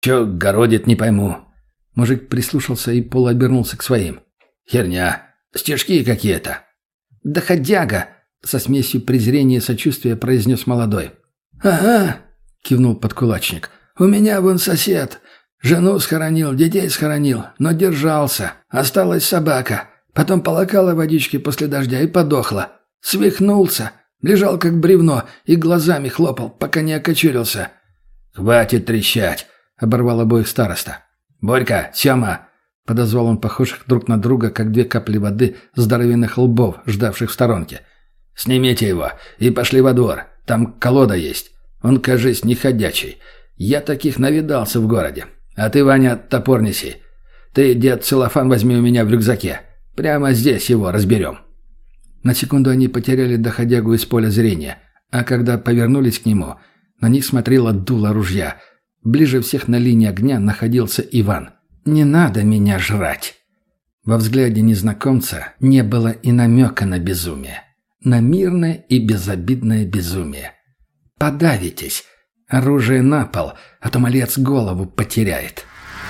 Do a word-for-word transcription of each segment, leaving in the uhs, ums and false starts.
Чё городит, не пойму». Мужик прислушался и полуобернулся к своим. «Херня. Стишки какие-то». «Доходяга!» — со смесью презрения и сочувствия произнес молодой. «Ага», — кивнул подкулачник. «У меня вон сосед. Жену схоронил, детей схоронил, но держался. Осталась собака. Потом полакала водички после дождя и подохла. Свихнулся. Лежал как бревно и глазами хлопал, пока не окочурился». «Хватит трещать», — оборвал обоих староста. «Борька, Сёма!» — подозвал он похожих друг на друга, как две капли воды здоровенных лбов, ждавших в сторонке. «Снимите его и пошли во двор. Там колода есть. Он, кажись, не ходячий. Я таких навидался в городе. А ты, Ваня, топор неси. Ты, дед, целлофан возьми у меня в рюкзаке. Прямо здесь его разберем». На секунду они потеряли доходягу из поля зрения, а когда повернулись к нему, на них смотрело дуло ружья. Ближе всех на линии огня находился Иван. «Не надо меня жрать!» Во взгляде незнакомца не было и намека на безумие. На мирное и безобидное безумие. «Подавитесь! Оружие на пол, а то малец голову потеряет!»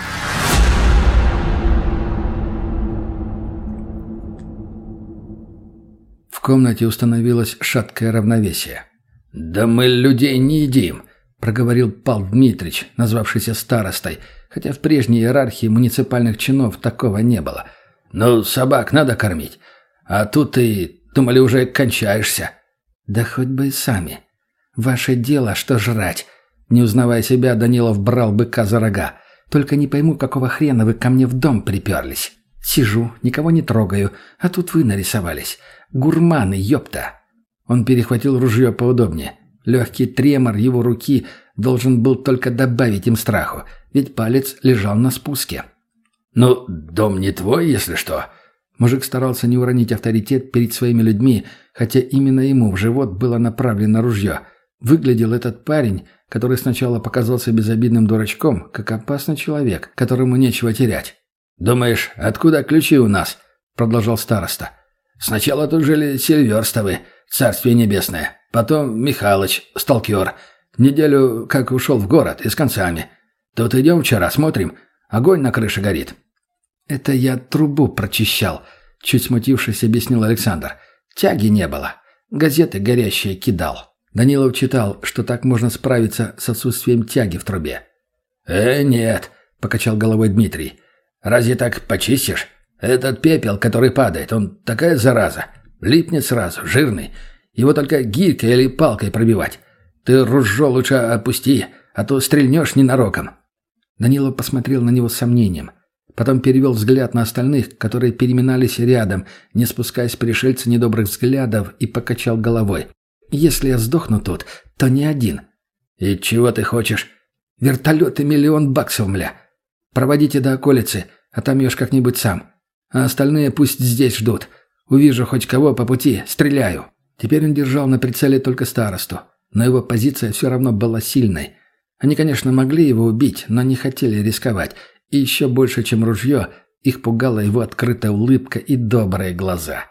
В комнате установилось шаткое равновесие. «Да мы людей не едим!» — проговорил Павел Дмитрич, назвавшийся старостой, хотя в прежней иерархии муниципальных чинов такого не было. «Ну, собак надо кормить. А тут ты, думали, уже кончаешься». «Да хоть бы и сами. Ваше дело, что жрать». Не узнавая себя, Данилов брал быка за рога. «Только не пойму, какого хрена вы ко мне в дом приперлись. Сижу, никого не трогаю, а тут вы нарисовались. Гурманы, ёпта!» Он перехватил ружье поудобнее. Легкий тремор его руки должен был только добавить им страху, ведь палец лежал на спуске. «Ну, дом не твой, если что». Мужик старался не уронить авторитет перед своими людьми, хотя именно ему в живот было направлено ружье. Выглядел этот парень, который сначала показался безобидным дурачком, как опасный человек, которому нечего терять. «Думаешь, откуда ключи у нас?» — продолжал староста. «Сначала тут жили Сильверстовы, царствие небесное. Потом Михалыч, сталкер. Неделю как ушел в город и с концами. Тут идем вчера, смотрим. Огонь на крыше горит». «Это я трубу прочищал», — чуть смутившись, объяснил Александр. «Тяги не было. Газеты горящие кидал». Данилов читал, что так можно справиться с отсутствием тяги в трубе. «Э, нет», — покачал головой Дмитрий. «Разве так почистишь? Этот пепел, который падает, он такая зараза. Липнет сразу, жирный. Его только гирькой или палкой пробивать. Ты ружье лучше опусти, а то стрельнешь ненароком». Данилов посмотрел на него с сомнением. Потом перевел взгляд на остальных, которые переминались рядом, не спуская с пришельца недобрых взглядов, и покачал головой. «Если я сдохну тут, то не один». «И чего ты хочешь?» «Вертолеты миллион баксов, мля. Проводите до околицы, а там ешь как-нибудь сам. А остальные пусть здесь ждут. Увижу хоть кого по пути, стреляю». Теперь он держал на прицеле только старосту, но его позиция все равно была сильной. Они, конечно, могли его убить, но не хотели рисковать, и еще больше, чем ружье, их пугала его открытая улыбка и добрые глаза.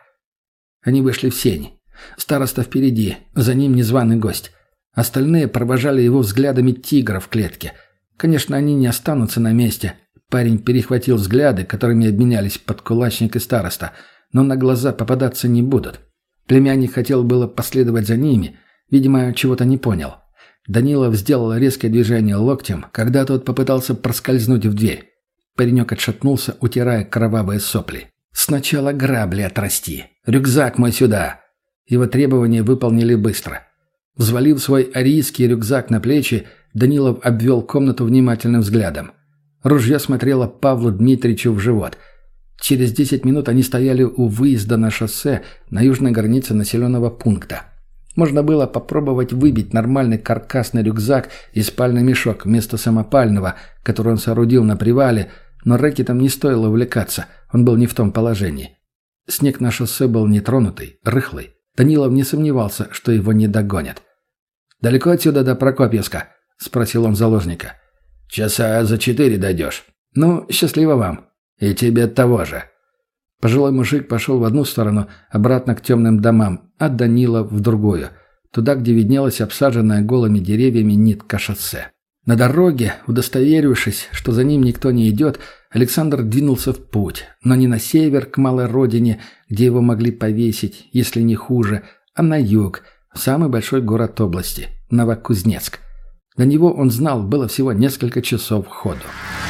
Они вышли в сень. Староста впереди, за ним незваный гость. Остальные провожали его взглядами тигра в клетке. Конечно, они не останутся на месте. Парень перехватил взгляды, которыми обменялись подкулачник и староста, но на глаза попадаться не будут. Племянник хотел было последовать за ними, видимо, чего-то не понял. Данилов сделал резкое движение локтем, когда тот попытался проскользнуть в дверь. Паренек отшатнулся, утирая кровавые сопли. «Сначала грабли отрасти. Рюкзак мой сюда!» Его требования выполнили быстро. Взвалив свой арийский рюкзак на плечи, Данилов обвел комнату внимательным взглядом. Ружье смотрело Павлу Дмитриевичу в живот. Через десять минут они стояли у выезда на шоссе на южной границе населенного пункта. Можно было попробовать выбить нормальный каркасный рюкзак и спальный мешок вместо самопального, который он соорудил на привале, но рэкетом не стоило увлекаться, он был не в том положении. Снег на шоссе был нетронутый, рыхлый. Данилов не сомневался, что его не догонят. «Далеко отсюда до Прокопьевска?» — спросил он заложника. «Часа за четыре дойдешь». «Ну, счастливо вам». «И тебе того же». Пожилой мужик пошел в одну сторону, обратно к темным домам, а Данилов в другую, туда, где виднелась обсаженная голыми деревьями нитка шоссе. На дороге, удостоверившись, что за ним никто не идет, Александр двинулся в путь, но не на север, к малой родине, где его могли повесить, если не хуже, а на юг, в самый большой город области – Новокузнецк. До него, он знал, было всего несколько часов ходу.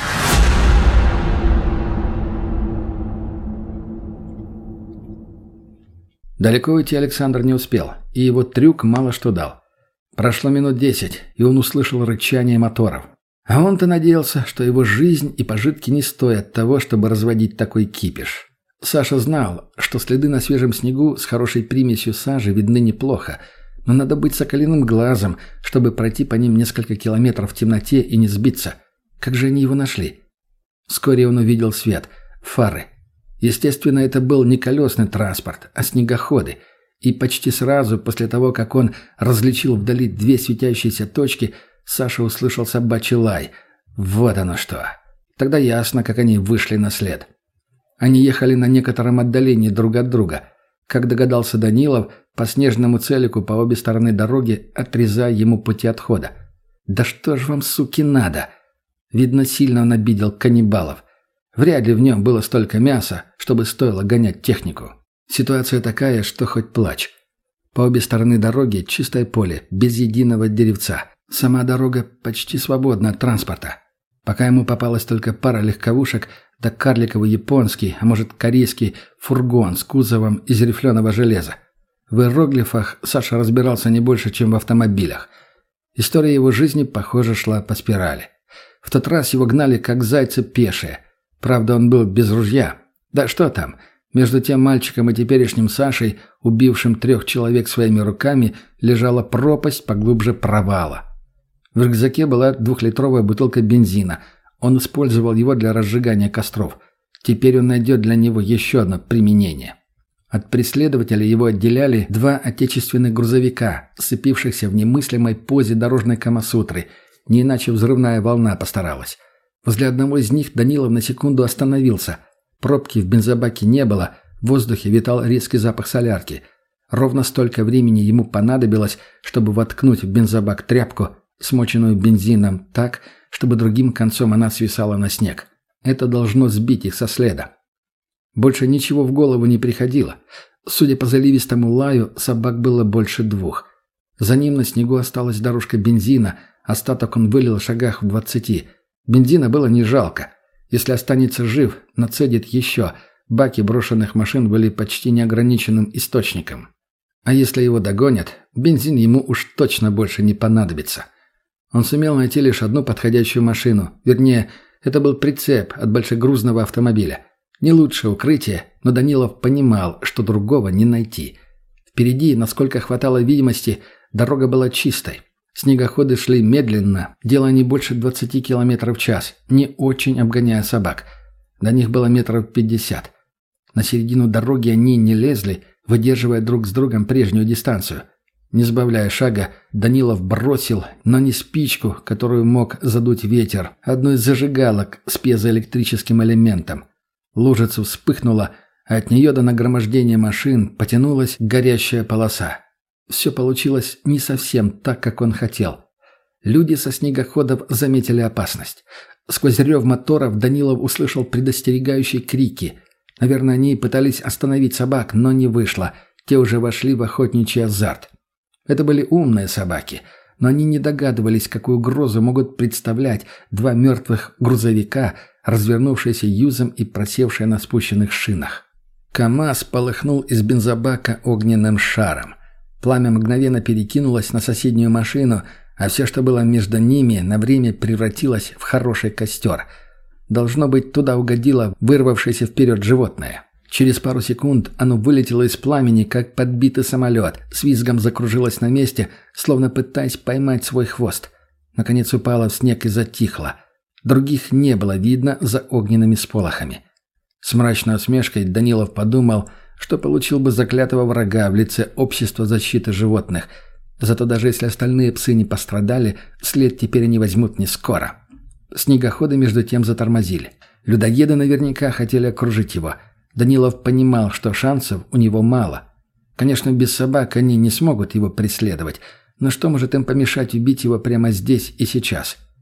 Далеко уйти Александр не успел, и его трюк мало что дал. Прошло минут десять, и он услышал рычание моторов. А он-то надеялся, что его жизнь и пожитки не стоят того, чтобы разводить такой кипиш. Саша знал, что следы на свежем снегу с хорошей примесью сажи видны неплохо, но надо быть соколиным глазом, чтобы пройти по ним несколько километров в темноте и не сбиться. Как же они его нашли? Вскоре он увидел свет, фары. Естественно, это был не колесный транспорт, а снегоходы. И почти сразу после того, как он различил вдали две светящиеся точки, Саша услышал собачий лай. Вот оно что. Тогда ясно, как они вышли на след. Они ехали на некотором отдалении друг от друга. Как догадался Данилов, по снежному целику по обе стороны дороги, отрезая ему пути отхода. «Да что ж вам, суки, надо?» Видно, сильно он обидел каннибалов. Вряд ли в нем было столько мяса, чтобы стоило гонять технику. Ситуация такая, что хоть плачь. По обе стороны дороги чистое поле, без единого деревца. Сама дорога почти свободна от транспорта. Пока ему попалась только пара легковушек, да карликовый японский, а может корейский фургон с кузовом из рифленого железа. В иероглифах Саша разбирался не больше, чем в автомобилях. История его жизни, похоже, шла по спирали. В тот раз его гнали как зайца пешие. Правда, он был без ружья. Да что там, между тем мальчиком и теперешним Сашей, убившим трех человек своими руками, лежала пропасть поглубже провала. В рюкзаке была двухлитровая бутылка бензина. Он использовал его для разжигания костров. Теперь он найдет для него еще одно применение. От преследователя его отделяли два отечественных грузовика, сцепившихся в немыслимой позе дорожной камасутры. Не иначе взрывная волна постаралась. Возле одного из них Данилов на секунду остановился. Пробки в бензобаке не было, в воздухе витал резкий запах солярки. Ровно столько времени ему понадобилось, чтобы воткнуть в бензобак тряпку, смоченную бензином так, чтобы другим концом она свисала на снег. Это должно сбить их со следа. Больше ничего в голову не приходило. Судя по заливистому лаю, собак было больше двух. За ним на снегу осталась дорожка бензина, остаток он вылил в шагах в двадцати. Бензина было не жалко. Если останется жив, нацедит еще. Баки брошенных машин были почти неограниченным источником. А если его догонят, бензин ему уж точно больше не понадобится. Он сумел найти лишь одну подходящую машину. Вернее, это был прицеп от большегрузного автомобиля. Не лучшее укрытие, но Данилов понимал, что другого не найти. Впереди, насколько хватало видимости, дорога была чистой. Снегоходы шли медленно, делая не больше двадцати километров в час, не очень обгоняя собак. До них было метров пятьдесят. На середину дороги они не лезли, выдерживая друг с другом прежнюю дистанцию. Не сбавляя шага, Данилов бросил, но не спичку, которую мог задуть ветер, одну из зажигалок с пьезоэлектрическим элементом. Лужица вспыхнула, а от нее до нагромождения машин потянулась горящая полоса. Все получилось не совсем так, как он хотел. Люди со снегоходов заметили опасность. Сквозь рев моторов Данилов услышал предостерегающие крики. Наверное, они пытались остановить собак, но не вышло. Те уже вошли в охотничий азарт. Это были умные собаки, но они не догадывались, какую угрозу могут представлять два мертвых грузовика, развернувшиеся юзом и просевшие на спущенных шинах. КамАЗ полыхнул из бензобака огненным шаром. Пламя мгновенно перекинулось на соседнюю машину, а все, что было между ними, на время превратилось в хороший костер. Должно быть, туда угодило вырвавшееся вперед животное. Через пару секунд оно вылетело из пламени, как подбитый самолет, с визгом закружилось на месте, словно пытаясь поймать свой хвост. Наконец упало в снег и затихло. Других не было видно за огненными сполохами. С мрачной усмешкой Данилов подумал, что получил бы заклятого врага в лице общества защиты животных. Зато даже если остальные псы не пострадали, след теперь они возьмут не скоро. Снегоходы между тем затормозили. Людоеды наверняка хотели окружить его. Данилов понимал, что шансов у него мало. Конечно, без собак они не смогут его преследовать, но что может им помешать убить его прямо здесь и сейчас?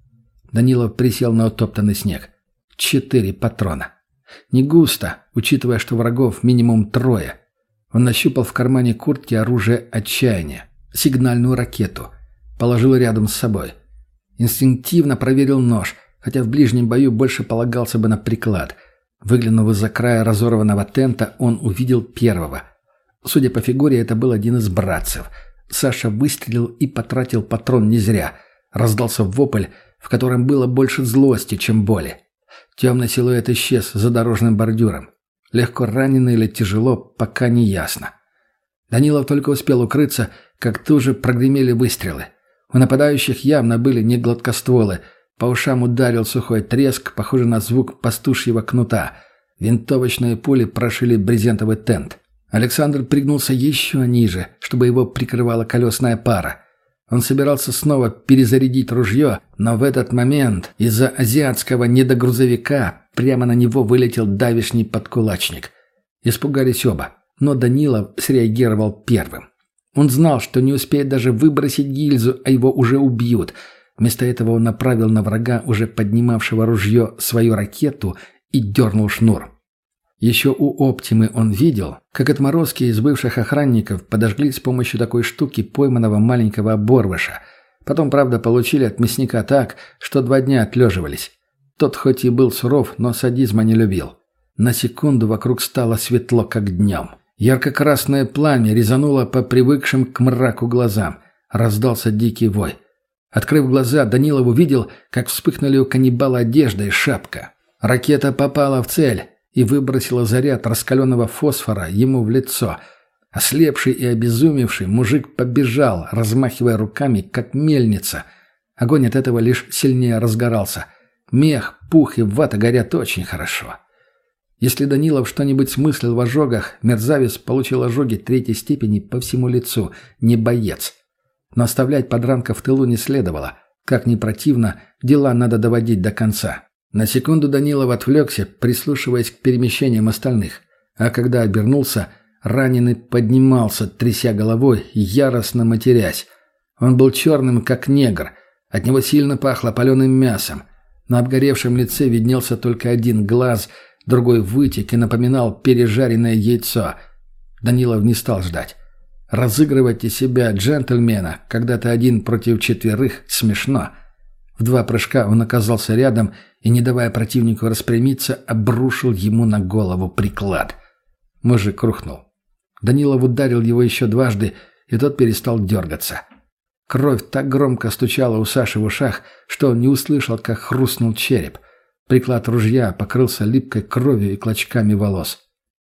Данилов присел на утоптанный снег. Четыре патрона. Не густо, учитывая, что врагов минимум трое. Он нащупал в кармане куртки оружие отчаяния. Сигнальную ракету. Положил рядом с собой. Инстинктивно проверил нож, хотя в ближнем бою больше полагался бы на приклад. Выглянув из-за края разорванного тента, он увидел первого. Судя по фигуре, это был один из братцев. Саша выстрелил и потратил патрон не зря. Раздался вопль, в котором было больше злости, чем боли. Темный силуэт исчез за дорожным бордюром. Легко раненый или тяжело, пока не ясно. Данилов только успел укрыться, как тут же прогремели выстрелы. У нападающих явно были не гладкостволы. По ушам ударил сухой треск, похожий на звук пастушьего кнута. Винтовочные пули прошили брезентовый тент. Александр пригнулся еще ниже, чтобы его прикрывала колесная пара. Он собирался снова перезарядить ружье, но в этот момент из-за азиатского недогрузовика прямо на него вылетел давишний подкулачник. Испугались оба, но Данилов среагировал первым. Он знал, что не успеет даже выбросить гильзу, а его уже убьют. Вместо этого он направил на врага, уже поднимавшего ружье, свою ракету и дернул шнур. Еще у «Оптимы» он видел, как отморозки из бывших охранников подожгли с помощью такой штуки пойманного маленького оборвыша. Потом, правда, получили от мясника так, что два дня отлеживались. Тот хоть и был суров, но садизма не любил. На секунду вокруг стало светло, как днем. Ярко-красное пламя резануло по привыкшим к мраку глазам. Раздался дикий вой. Открыв глаза, Данилов увидел, как вспыхнули у каннибала одежда и шапка. Ракета попала в цель и выбросила заряд раскаленного фосфора ему в лицо. Ослепший и обезумевший мужик побежал, размахивая руками, как мельница. Огонь от этого лишь сильнее разгорался. Мех, пух и вата горят очень хорошо. Если Данилов что-нибудь смыслил в ожогах, мерзавец получил ожоги третьей степени по всему лицу, не боец. Но оставлять подранка в тылу не следовало. Как ни противно, дела надо доводить до конца. На секунду Данилов отвлекся, прислушиваясь к перемещениям остальных. А когда обернулся, раненый поднимался, тряся головой, яростно матерясь. Он был черным, как негр. От него сильно пахло паленым мясом. На обгоревшем лице виднелся только один глаз, другой вытек и напоминал пережаренное яйцо. Данилов не стал ждать. Разыгрывать из себя джентльмена, когда ты один против четверых, смешно. В два прыжка он оказался рядом и, не давая противнику распрямиться, обрушил ему на голову приклад. Мужик рухнул. Данилов ударил его еще дважды, и тот перестал дергаться. Кровь так громко стучала у Саши в ушах, что он не услышал, как хрустнул череп. Приклад ружья покрылся липкой кровью и клочками волос.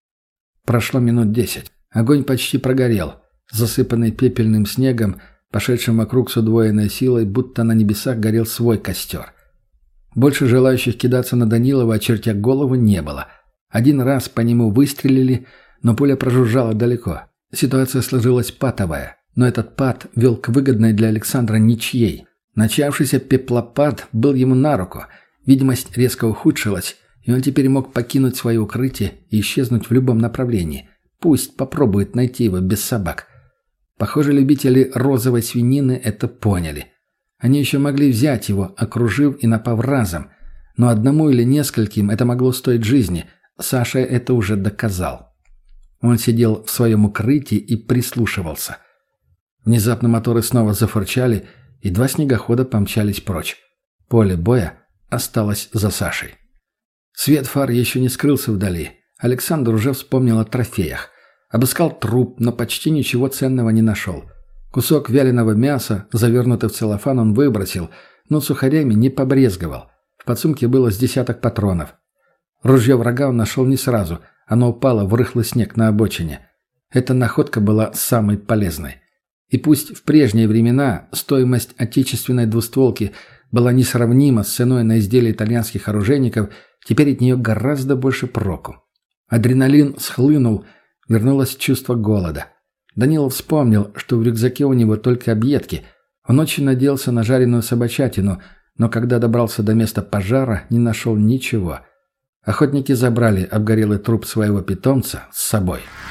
Прошло минут десять. Огонь почти прогорел. Засыпанный пепельным снегом, пошедшим вокруг с удвоенной силой, будто на небесах горел свой костер. Больше желающих кидаться на Данилова, очертя голову, не было. Один раз по нему выстрелили, но пуля прожужжала далеко. Ситуация сложилась патовая, но этот пат вел к выгодной для Александра ничьей. Начавшийся пеплопад был ему на руку. Видимость резко ухудшилась, и он теперь мог покинуть свое укрытие и исчезнуть в любом направлении. Пусть попробует найти его без собак. Похоже, любители розовой свинины это поняли. Они еще могли взять его, окружив и напав разом. Но одному или нескольким это могло стоить жизни. Саша это уже доказал. Он сидел в своем укрытии и прислушивался. Внезапно моторы снова зафырчали, и два снегохода помчались прочь. Поле боя осталось за Сашей. Свет фар еще не скрылся вдали. Александр уже вспомнил о трофеях. Обыскал труп, но почти ничего ценного не нашел. Кусок вяленого мяса, завернутый в целлофан, он выбросил, но сухарями не побрезговал. В подсумке было с десяток патронов. Ружье врага он нашел не сразу. Оно упало в рыхлый снег на обочине. Эта находка была самой полезной. И пусть в прежние времена стоимость отечественной двустволки была несравнима с ценой на изделия итальянских оружейников, теперь от нее гораздо больше проку. Адреналин схлынул, вернулось чувство голода. Данилов вспомнил, что в рюкзаке у него только объедки. Он очень надеялся на жареную собачатину, но когда добрался до места пожара, не нашел ничего. Охотники забрали обгорелый труп своего питомца с собой.